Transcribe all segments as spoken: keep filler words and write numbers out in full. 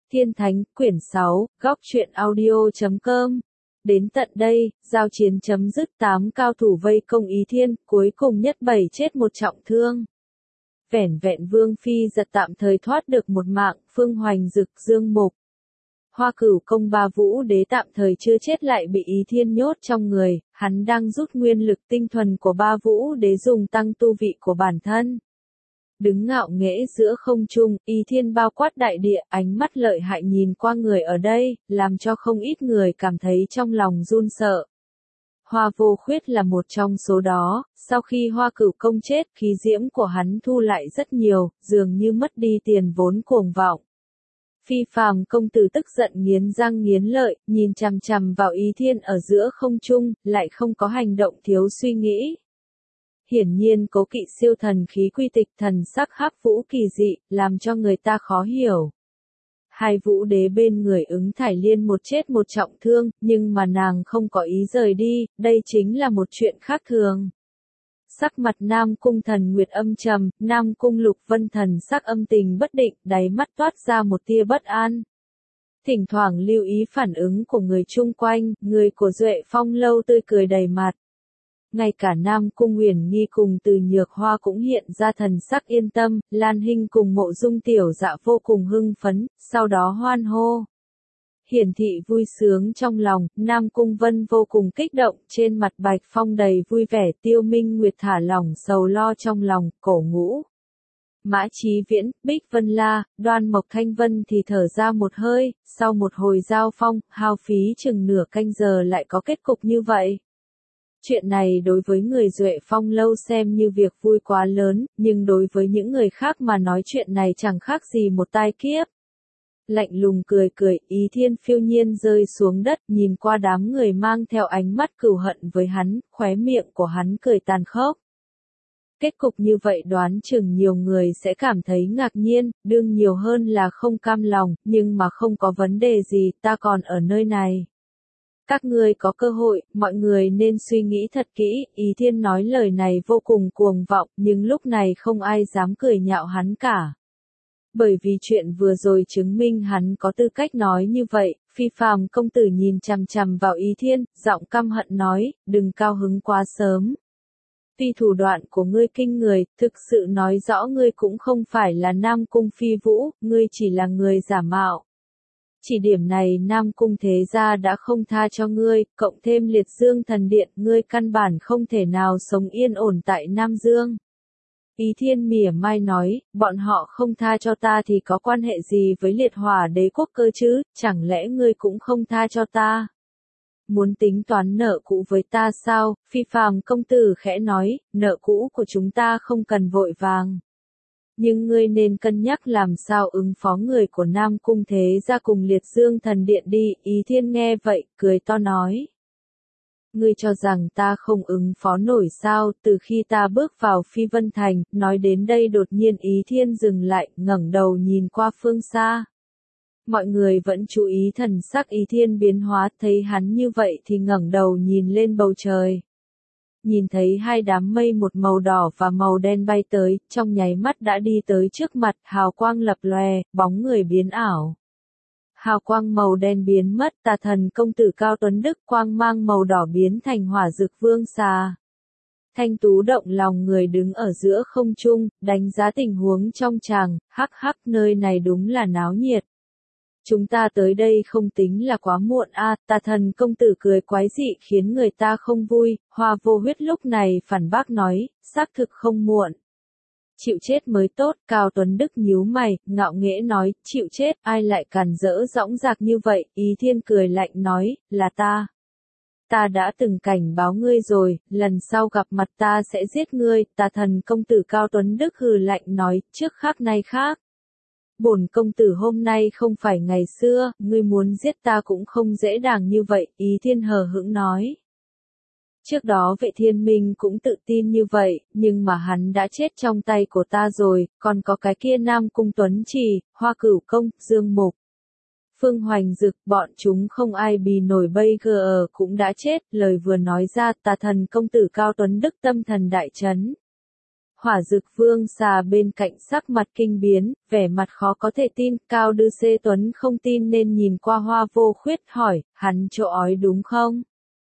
Thiên Thánh, quyển sáu, góc truyện audio chấm com. Đến tận đây, giao chiến chấm dứt, tám cao thủ vây công Ý Thiên, cuối cùng nhất bảy chết một trọng thương. Vẻn vẹn Vương Phi Giật tạm thời thoát được một mạng, Phương Hoành Dực, Dương Mục. Hoa Cửu Công Ba Vũ Đế tạm thời chưa chết lại bị Ý Thiên nhốt trong người, hắn đang rút nguyên lực tinh thuần của Ba Vũ Đế dùng tăng tu vị của bản thân. Đứng ngạo nghễ giữa không trung, Ý Thiên bao quát đại địa, ánh mắt lợi hại nhìn qua người ở đây, làm cho không ít người cảm thấy trong lòng run sợ. Hoa Vô Khuyết là một trong số đó, sau khi Hoa Cửu Công chết, khí diễm của hắn thu lại rất nhiều, dường như mất đi tiền vốn cuồng vọng. Phi Phàm công tử tức giận nghiến răng nghiến lợi, nhìn chằm chằm vào Ý Thiên ở giữa không trung, lại không có hành động thiếu suy nghĩ. Hiển nhiên cố kỵ siêu thần khí quy tịch thần sắc hắc vũ kỳ dị, làm cho người ta khó hiểu. Hai Vũ Đế bên người Ứng Thải Liên một chết một trọng thương, nhưng mà nàng không có ý rời đi, đây chính là một chuyện khác thường. Sắc mặt Nam Cung Thần Nguyệt âm trầm, Nam Cung Lục Vân Thần sắc âm tình bất định, đáy mắt toát ra một tia bất an. Thỉnh thoảng lưu ý phản ứng của người chung quanh, người của Duệ Phong lâu tươi cười đầy mặt. Ngay cả Nam Cung Huyền Nghi cùng Từ Nhược Hoa cũng hiện ra thần sắc yên tâm, Lan Hinh cùng Mộ Dung Tiểu Dạ vô cùng hưng phấn, sau đó hoan hô. Hiển thị vui sướng trong lòng, Nam Cung Vân vô cùng kích động, trên mặt Bạch Phong đầy vui vẻ, Tiêu Minh Nguyệt thả lỏng sầu lo trong lòng, cổ ngũ. Mã Chí Viễn, Bích Vân La, Đoan Mộc Thanh Vân thì thở ra một hơi, sau một hồi giao phong, hao phí chừng nửa canh giờ lại có kết cục như vậy. Chuyện này đối với người Duệ Phong lâu xem như việc vui quá lớn, nhưng đối với những người khác mà nói chuyện này chẳng khác gì một tai kiếp. Lạnh lùng cười cười, Ý Thiên phiêu nhiên rơi xuống đất, nhìn qua đám người mang theo ánh mắt cừu hận với hắn, khóe miệng của hắn cười tàn khốc. Kết cục như vậy đoán chừng nhiều người sẽ cảm thấy ngạc nhiên, đương nhiều hơn là không cam lòng, nhưng mà không có vấn đề gì, ta còn ở nơi này. Các ngươi có cơ hội, mọi người nên suy nghĩ thật kỹ, Ý Thiên nói lời này vô cùng cuồng vọng, nhưng lúc này không ai dám cười nhạo hắn cả. Bởi vì chuyện vừa rồi chứng minh hắn có tư cách nói như vậy, Phi Phàm công tử nhìn chằm chằm vào Ý Thiên, giọng căm hận nói, đừng cao hứng quá sớm. Tuy thủ đoạn của ngươi kinh người, thực sự nói rõ ngươi cũng không phải là Nam Cung Phi Vũ, ngươi chỉ là người giả mạo. Chỉ điểm này Nam Cung thế gia đã không tha cho ngươi, cộng thêm Liệt Dương thần điện, ngươi căn bản không thể nào sống yên ổn tại Nam Dương. Ý Thiên mỉa mai nói, bọn họ không tha cho ta thì có quan hệ gì với Liệt Hỏa Đế quốc cơ chứ, chẳng lẽ ngươi cũng không tha cho ta? Muốn tính toán nợ cũ với ta sao? Phi Phàm công tử khẽ nói, nợ cũ của chúng ta không cần vội vàng. Nhưng ngươi nên cân nhắc làm sao ứng phó người của Nam Cung thế gia cùng Liệt Dương thần điện đi, Ý Thiên nghe vậy, cười to nói. Ngươi cho rằng ta không ứng phó nổi sao, từ khi ta bước vào Phi Vân Thành, nói đến đây đột nhiên Ý Thiên dừng lại, ngẩng đầu nhìn qua phương xa. Mọi người vẫn chú ý thần sắc Ý Thiên biến hóa, thấy hắn như vậy thì ngẩng đầu nhìn lên bầu trời. Nhìn thấy hai đám mây một màu đỏ và màu đen bay tới, trong nháy mắt đã đi tới trước mặt, hào quang lập lòe, bóng người biến ảo. Hào quang màu đen biến mất, Tà Thần công tử Cao Tuấn Đức, quang mang màu đỏ biến thành Hỏa Dực Vương xà. Thanh Tú động lòng người đứng ở giữa không trung, đánh giá tình huống trong tràng, hắc hắc nơi này đúng là náo nhiệt. Chúng ta tới đây không tính là quá muộn a, à, Tà Thần công tử cười quái dị khiến người ta không vui, Hoa Vô Huyết lúc này phản bác nói, xác thực không muộn. Chịu chết mới tốt, Cao Tuấn Đức nhíu mày, ngạo nghễ nói, chịu chết, ai lại càn rỡ dõng dạc như vậy, Ý Thiên cười lạnh nói, là ta. Ta đã từng cảnh báo ngươi rồi, lần sau gặp mặt ta sẽ giết ngươi, Tà Thần công tử Cao Tuấn Đức hừ lạnh nói, trước khác nay khác. Bổn công tử hôm nay không phải ngày xưa, ngươi muốn giết ta cũng không dễ dàng như vậy, Ý Thiên hờ hững nói. Trước đó Vệ Thiên Minh cũng tự tin như vậy, nhưng mà hắn đã chết trong tay của ta rồi, còn có cái kia Nam Cung Tuấn Trì, Hoa Cửu Công, Dương Mục. Phương Hoành Dực, bọn chúng không ai bì nổi bây giờ cũng đã chết, lời vừa nói ra, Tà Thần công tử Cao Tuấn Đức tâm thần đại chấn. Hỏa Dực Vương xà bên cạnh sắc mặt kinh biến, vẻ mặt khó có thể tin, Cao Đư Xê Tuấn không tin nên nhìn qua Hoa Vô Khuyết hỏi, hắn chỗ ói đúng không?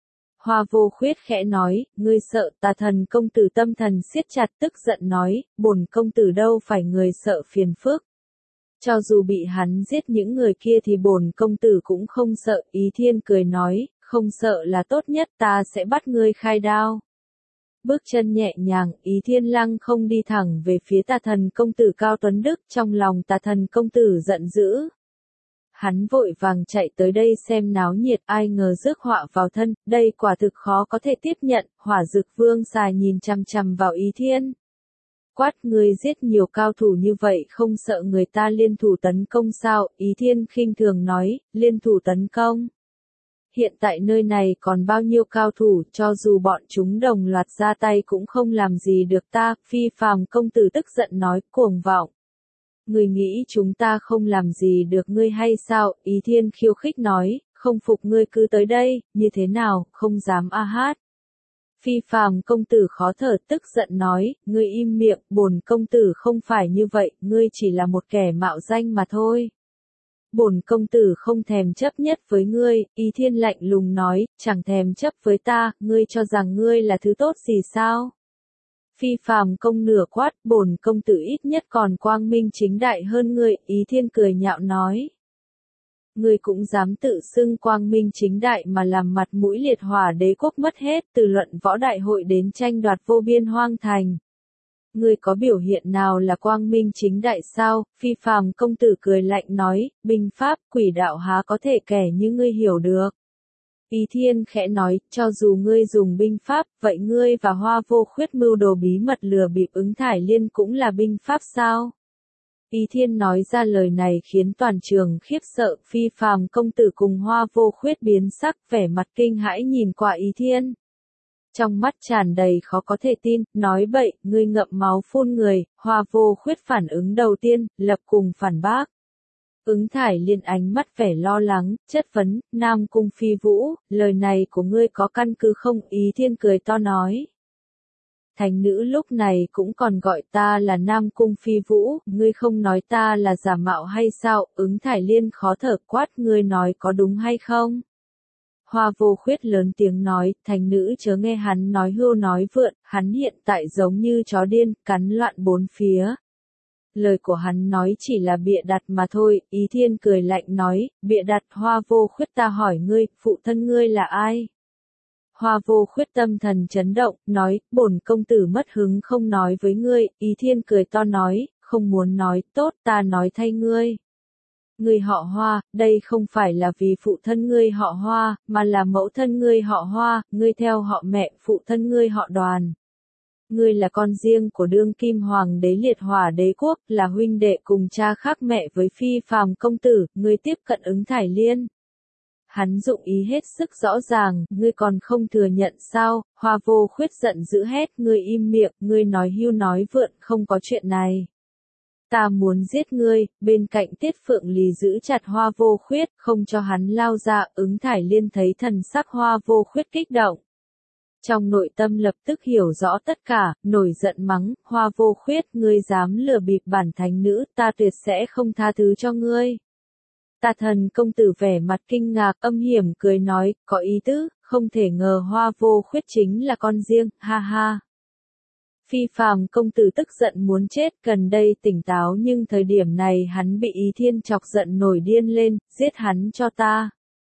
Hoa Vô Khuyết khẽ nói, ngươi sợ Tà Thần công tử tâm thần siết chặt tức giận nói, bổn công tử đâu phải người sợ phiền phức. Cho dù bị hắn giết những người kia thì bổn công tử cũng không sợ, Ý Thiên cười nói, không sợ là tốt nhất, ta sẽ bắt ngươi khai đao. Bước chân nhẹ nhàng, Ý Thiên lăng không đi thẳng về phía Tà Thần công tử Cao Tuấn Đức, trong lòng Tà Thần công tử giận dữ. Hắn vội vàng chạy tới đây xem náo nhiệt, ai ngờ rước họa vào thân, đây quả thực khó có thể tiếp nhận, Hỏa Dực Vương xà nhìn chằm chằm vào Ý Thiên. Quát, ngươi giết nhiều cao thủ như vậy không sợ người ta liên thủ tấn công sao? Ý Thiên khinh thường nói, liên thủ tấn công. Hiện tại nơi này còn bao nhiêu cao thủ, cho dù bọn chúng đồng loạt ra tay cũng không làm gì được ta. Phi Phàm công tử tức giận nói, cuồng vọng. Ngươi nghĩ chúng ta không làm gì được ngươi hay sao? Ý Thiên khiêu khích nói, không phục ngươi cứ tới đây, như thế nào, không dám a hát. Phi Phàm công tử khó thở tức giận nói, ngươi im miệng, bổn công tử không phải như vậy, ngươi chỉ là một kẻ mạo danh mà thôi. Bổn công tử không thèm chấp nhất với ngươi, Ý Thiên lạnh lùng nói, chẳng thèm chấp với ta, ngươi cho rằng ngươi là thứ tốt gì sao? Phi Phàm công nửa quát, bổn công tử ít nhất còn quang minh chính đại hơn ngươi, Ý Thiên cười nhạo nói. Ngươi cũng dám tự xưng quang minh chính đại mà làm mặt mũi liệt hỏa đế quốc mất hết, từ luận võ đại hội đến tranh đoạt vô biên hoang thành. Ngươi có biểu hiện nào là quang minh chính đại sao? Phi Phàm công tử cười lạnh nói, binh pháp, quỷ đạo há có thể kẻ như ngươi hiểu được. Ý Thiên khẽ nói, cho dù ngươi dùng binh pháp, vậy ngươi và Hoa Vô Khuyết mưu đồ bí mật lừa bịp Ứng Thải Liên cũng là binh pháp sao? Ý Thiên nói ra lời này khiến toàn trường khiếp sợ, Phi Phàm công tử cùng Hoa Vô Khuyết biến sắc, vẻ mặt kinh hãi nhìn qua Ý Thiên. Trong mắt tràn đầy khó có thể tin, nói bậy, ngươi ngậm máu phun người, Hoa Vô Khuyết phản ứng đầu tiên, lập cùng phản bác. Ứng Thải Liên ánh mắt vẻ lo lắng, chất vấn, Nam Cung Phi Vũ, lời này của ngươi có căn cứ không? Ý Thiên cười to nói. Thành nữ lúc này cũng còn gọi ta là Nam Cung Phi Vũ, ngươi không nói ta là giả mạo hay sao? Ứng Thải Liên khó thở quát, ngươi nói có đúng hay không? Hoa Vô Khuyết lớn tiếng nói, thành nữ chớ nghe hắn nói hưu nói vượn, hắn hiện tại giống như chó điên, cắn loạn bốn phía. Lời của hắn nói chỉ là bịa đặt mà thôi, Ý Thiên cười lạnh nói, bịa đặt. Hoa Vô Khuyết, ta hỏi ngươi, phụ thân ngươi là ai? Hoa Vô Khuyết tâm thần chấn động, nói, bổn công tử mất hứng không nói với ngươi, Ý Thiên cười to nói, không muốn nói, tốt, ta nói thay ngươi. Ngươi họ Hoa, đây không phải là vì phụ thân ngươi họ Hoa, mà là mẫu thân ngươi họ Hoa, ngươi theo họ mẹ, phụ thân ngươi họ Đoàn. Ngươi là con riêng của đương kim hoàng đế liệt hỏa đế quốc, là huynh đệ cùng cha khác mẹ với Phi Phàm công tử, ngươi tiếp cận Ứng Thải Liên. Hắn dụng ý hết sức rõ ràng, ngươi còn không thừa nhận sao? Hoa Vô Khuyết giận dữ hét, ngươi im miệng, ngươi nói hưu nói vượn, không có chuyện này. Ta muốn giết ngươi. Bên cạnh Tiết Phượng Lì giữ chặt Hoa Vô Khuyết, không cho hắn lao ra. Ứng Thải Liên thấy thần sắc Hoa Vô Khuyết kích động. Trong nội tâm lập tức hiểu rõ tất cả, nổi giận mắng, Hoa Vô Khuyết, ngươi dám lừa bịp bản thánh nữ, ta tuyệt sẽ không tha thứ cho ngươi. Tà Thần công tử vẻ mặt kinh ngạc, âm hiểm cười nói, có ý tứ, không thể ngờ Hoa Vô Khuyết chính là con riêng, ha ha. Phi Phàm công tử tức giận muốn chết, gần đây tỉnh táo nhưng thời điểm này hắn bị Ý Thiên chọc giận nổi điên lên, giết hắn cho ta.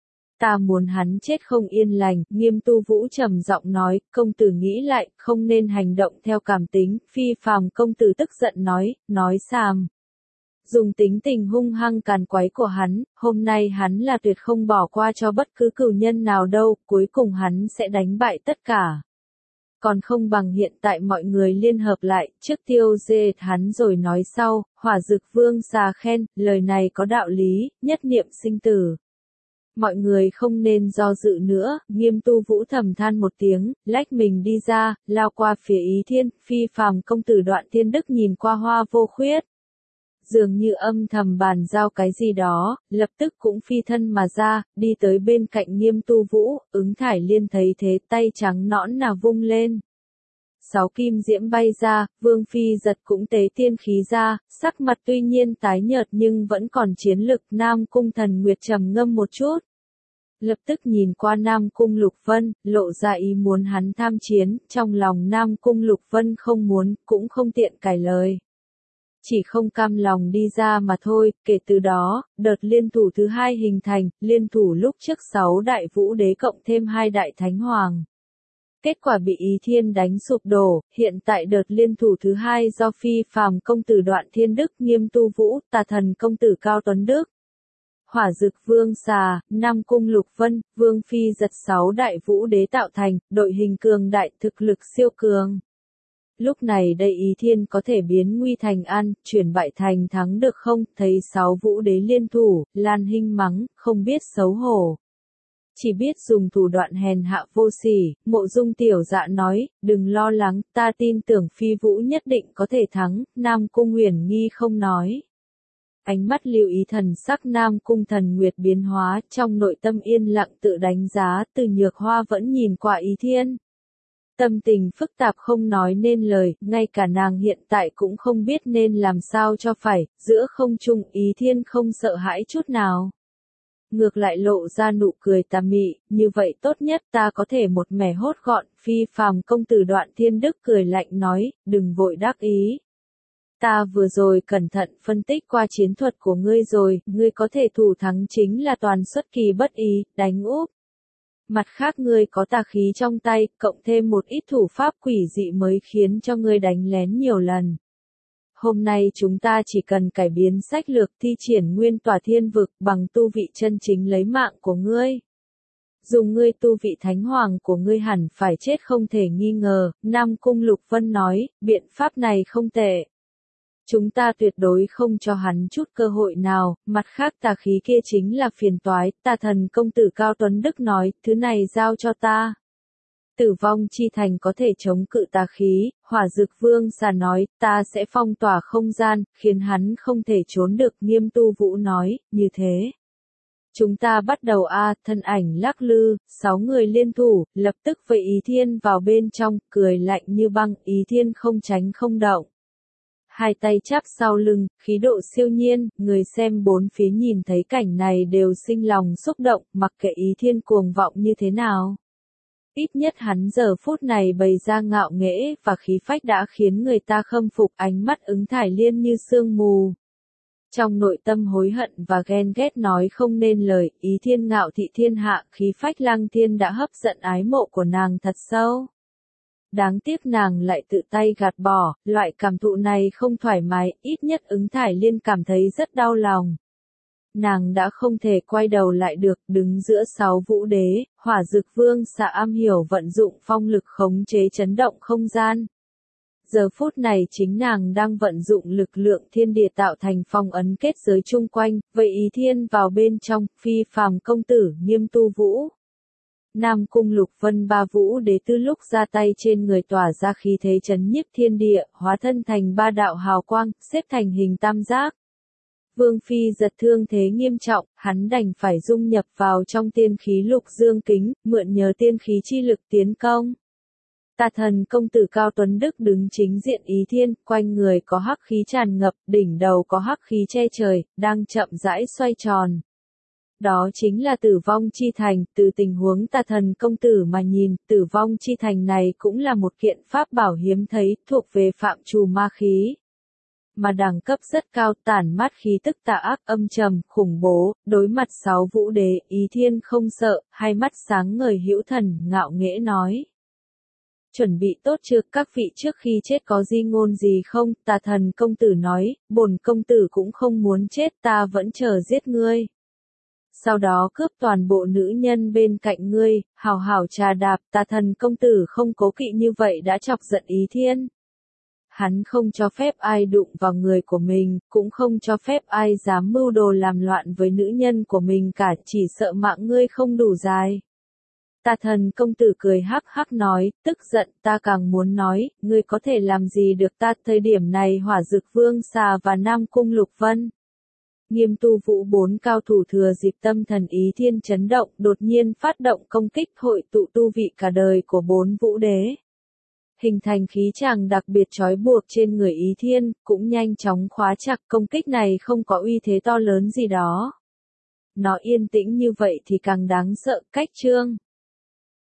Ta muốn hắn chết không yên lành, Nghiêm Tu Vũ trầm giọng nói, công tử nghĩ lại, không nên hành động theo cảm tính, Phi Phàm công tử tức giận nói, nói xàm. Dùng tính tình hung hăng càn quấy của hắn, hôm nay hắn là tuyệt không bỏ qua cho bất cứ cừu nhân nào đâu, cuối cùng hắn sẽ đánh bại tất cả. Còn không bằng hiện tại mọi người liên hợp lại, trước tiêu diệt hắn rồi nói sau. Hỏa Dực Vương xà khen, lời này có đạo lý, nhất niệm sinh tử. Mọi người không nên do dự nữa, Nghiêm Tu Vũ thầm than một tiếng, lách mình đi ra, lao qua phía Ý Thiên. Phi Phàm công tử Đoạn Thiên Đức nhìn qua Hoa Vô Khuyết. Dường như âm thầm bàn giao cái gì đó, lập tức cũng phi thân mà ra, đi tới bên cạnh Nghiêm Tu Vũ. Ứng Thải Liên thấy thế, tay trắng nõn nào vung lên. sáu kim diễm bay ra, Vương Phi Giật cũng tế tiên khí ra, sắc mặt tuy nhiên tái nhợt nhưng vẫn còn chiến lực. Nam Cung Thần Nguyệt trầm ngâm một chút. Lập tức nhìn qua Nam Cung Lục Vân, lộ ra ý muốn hắn tham chiến, trong lòng Nam Cung Lục Vân không muốn, cũng không tiện cãi lời. Chỉ không cam lòng đi ra mà thôi, kể từ đó, đợt liên thủ thứ hai hình thành, liên thủ lúc trước sáu đại vũ đế cộng thêm hai đại thánh hoàng. Kết quả bị Ý Thiên đánh sụp đổ, hiện tại đợt liên thủ thứ hai do Phi Phàm công tử Đoạn Thiên Đức, Nghiêm Tu Vũ, Tà Thần công tử Cao Tuấn Đức, Hỏa Dực Vương Xà, Nam Cung Lục Vân, Vương Phi Giật sáu đại vũ đế tạo thành, đội hình cường đại, thực lực siêu cường. Lúc này đây Ý Thiên có thể biến nguy thành an, chuyển bại thành thắng được không? Thấy sáu vũ đế liên thủ, Lan Hinh mắng, không biết xấu hổ. Chỉ biết dùng thủ đoạn hèn hạ vô sỉ. Mộ Dung tiểu dạ nói, đừng lo lắng, ta tin tưởng Phi Vũ nhất định có thể thắng. Nam Cung Huyền Nghi không nói. Ánh mắt lưu ý thần sắc Nam Cung Thần Nguyệt biến hóa, trong nội tâm yên lặng tự đánh giá. Từ Nhược Hoa vẫn nhìn qua Ý Thiên. Tâm tình phức tạp không nói nên lời, ngay cả nàng hiện tại cũng không biết nên làm sao cho phải, giữa không trung Ý Thiên không sợ hãi chút nào. Ngược lại lộ ra nụ cười tà mị, như vậy tốt nhất ta có thể một mẻ hốt gọn. Phi Phàm công tử Đoạn Thiên Đức cười lạnh nói, đừng vội đắc ý. Ta vừa rồi cẩn thận phân tích qua chiến thuật của ngươi rồi, ngươi có thể thủ thắng chính là toàn xuất kỳ bất ý, đánh úp. Mặt khác ngươi có tà khí trong tay, cộng thêm một ít thủ pháp quỷ dị mới khiến cho ngươi đánh lén nhiều lần. Hôm nay chúng ta chỉ cần cải biến sách lược thi triển nguyên tỏa thiên vực bằng tu vị chân chính lấy mạng của ngươi. Dùng ngươi tu vị thánh hoàng của ngươi hẳn phải chết không thể nghi ngờ, Nam Cung Lục Vân nói, biện pháp này không tệ. Chúng ta tuyệt đối không cho hắn chút cơ hội nào, mặt khác tà khí kia chính là phiền toái, Tà Thần công tử Cao Tuấn Đức nói, thứ này giao cho ta. Tử vong chi thành có thể chống cự tà khí, Hỏa Dực Vương Xà nói, ta sẽ phong tỏa không gian, khiến hắn không thể trốn được. Nghiêm Tu Vũ nói, như thế. Chúng ta bắt đầu a, thân ảnh lắc lư, sáu người liên thủ, lập tức vây Ý Thiên vào bên trong, cười lạnh như băng, Ý Thiên không tránh không động. Hai tay chắp sau lưng, khí độ siêu nhiên, người xem bốn phía nhìn thấy cảnh này đều sinh lòng xúc động, mặc kệ Ý Thiên cuồng vọng như thế nào. Ít nhất hắn giờ phút này bày ra ngạo nghễ và khí phách đã khiến người ta khâm phục, ánh mắt ứng thải liên như sương mù. Trong nội tâm hối hận và ghen ghét nói không nên lời, Ý Thiên ngạo thị thiên hạ, khí phách lăng thiên đã hấp dẫn ái mộ của nàng thật sâu. Đáng tiếc nàng lại tự tay gạt bỏ, loại cảm thụ này không thoải mái, ít nhất ứng thải liên cảm thấy rất đau lòng. Nàng đã không thể quay đầu lại được, đứng giữa sáu vũ đế, Hỏa Dực Vương Xà am hiểu vận dụng phong lực khống chế chấn động không gian. Giờ phút này chính nàng đang vận dụng lực lượng thiên địa tạo thành phong ấn kết giới chung quanh, vậy Ý Thiên vào bên trong, Phi Phàm công tử, Nghiêm Tu Vũ. Nam Cung Lục Vân ba vũ đế từ lúc ra tay trên người tỏa ra khí thế chấn nhiếp thiên địa, hóa thân thành ba đạo hào quang, xếp thành hình tam giác. Vương Phi Giật thương thế nghiêm trọng, hắn đành phải dung nhập vào trong tiên khí Lục Dương Kính, mượn nhờ tiên khí chi lực tiến công. Tà Thần công tử Cao Tuấn Đức đứng chính diện Ý Thiên, quanh người có hắc khí tràn ngập, đỉnh đầu có hắc khí che trời, đang chậm rãi xoay tròn. Đó chính là Tử Vong Chi Thành, từ tình huống Tà Thần công tử mà nhìn, Tử Vong Chi Thành này cũng là một kiện pháp bảo hiếm thấy, thuộc về phạm trù ma khí. Mà đẳng cấp rất cao, tản mát khí tức tà ác âm trầm, khủng bố, đối mặt sáu vũ đế, Ý Thiên không sợ, hai mắt sáng ngời hữu thần, ngạo nghễ nói. Chuẩn bị tốt chưa, các vị trước khi chết có di ngôn gì không? Tà Thần công tử nói, bổn công tử cũng không muốn chết, ta vẫn chờ giết ngươi. Sau đó cướp toàn bộ nữ nhân bên cạnh ngươi, hào hào trà đạp. Tà Thần công tử không cố kỵ như vậy đã chọc giận Ý Thiên. Hắn không cho phép ai đụng vào người của mình, cũng không cho phép ai dám mưu đồ làm loạn với nữ nhân của mình cả, chỉ sợ mạng ngươi không đủ dài. Tà Thần công tử cười hắc hắc nói, tức giận, ta càng muốn nói, ngươi có thể làm gì được ta. Thời điểm này Hỏa Dực Vương Xà và Nam Cung Lục Vân, Nghiêm Tu Vũ bốn cao thủ thừa dịp tâm thần Ý Thiên chấn động, đột nhiên phát động công kích, hội tụ tu vị cả đời của bốn vũ đế. hình thành khí tràng đặc biệt trói buộc trên người Ý Thiên, cũng nhanh chóng khóa chặt. Công kích này không có uy thế to lớn gì đó. Nó yên tĩnh như vậy thì càng đáng sợ. Cách chương